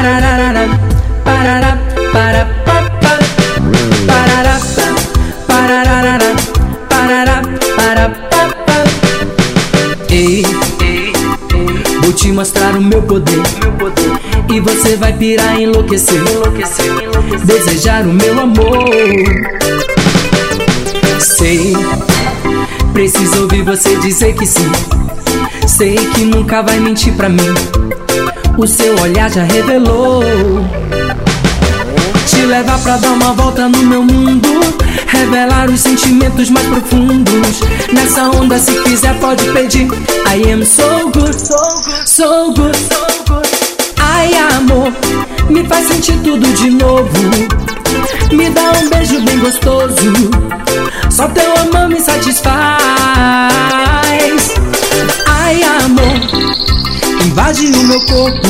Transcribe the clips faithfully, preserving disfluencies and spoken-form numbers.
Parará, parará, para, pa, pa. Parará, parará, parará, para, pa, pa. Ei, vou te mostrar o meu poder, e você vai pirar, enlouquecer, desejar o meu amor. Sei, preciso ouvir você dizer que sim. Sei que nunca vai mentir pra mim, o seu olhar já revelou. Te levar pra dar uma volta no meu mundo, revelar os sentimentos mais profundos. Nessa onda, se quiser pode pedir. I am so good, so good. Ai, amor, me faz sentir tudo de novo. Me dá um beijo bem gostoso, só teu amor me satisfaz. Ai, amor, invade o meu corpo.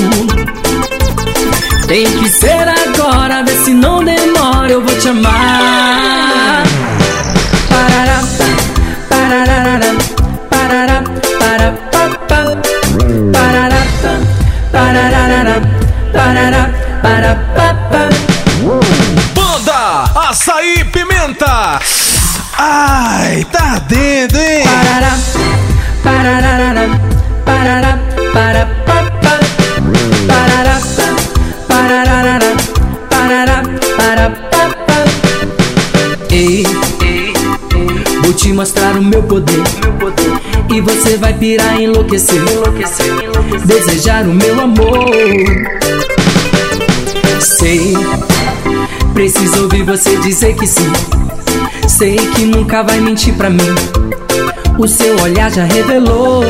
Tem que ser agora, vê se não demora, eu vou te amar. Parará, parará, parará, para, pa, pa. Parará, parará, parará, para, pa, pa. Banda Açaí Pimenta. Ai, tá dentro, hein? Parará, parará, parará, para, pa, pa. Parará, parará, parará, para, pa, pa. Ei, vou te mostrar o meu poder, e você vai pirar, enlouquecer, desejar o meu amor. Sei, preciso ouvir você dizer que sim. Sei que nunca vai mentir pra mim, o seu olhar já revelou.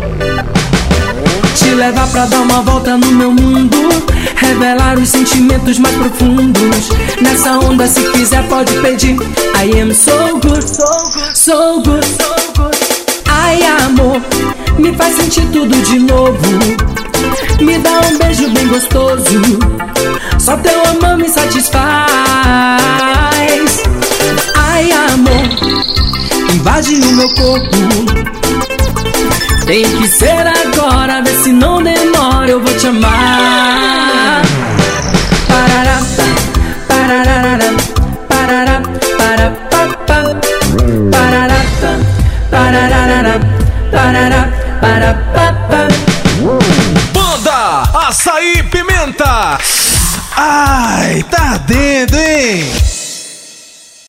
Te levar pra dar uma volta no meu mundo, revelar os sentimentos mais profundos. Nessa onda, se quiser pode pedir. I am so good, so good. Ai, amor, me faz sentir tudo de novo. Me dá um beijo bem gostoso, só teu amor me satisfaz. Ai, amor, invade o meu corpo. Tem que ser agora, vê se não demora, eu vou te amar. Parará, parará, parará, para, pa, pa. Parará, parará, parará, para, pa, pa. Banda Açaí Pimenta. Ai, tá dentro, hein?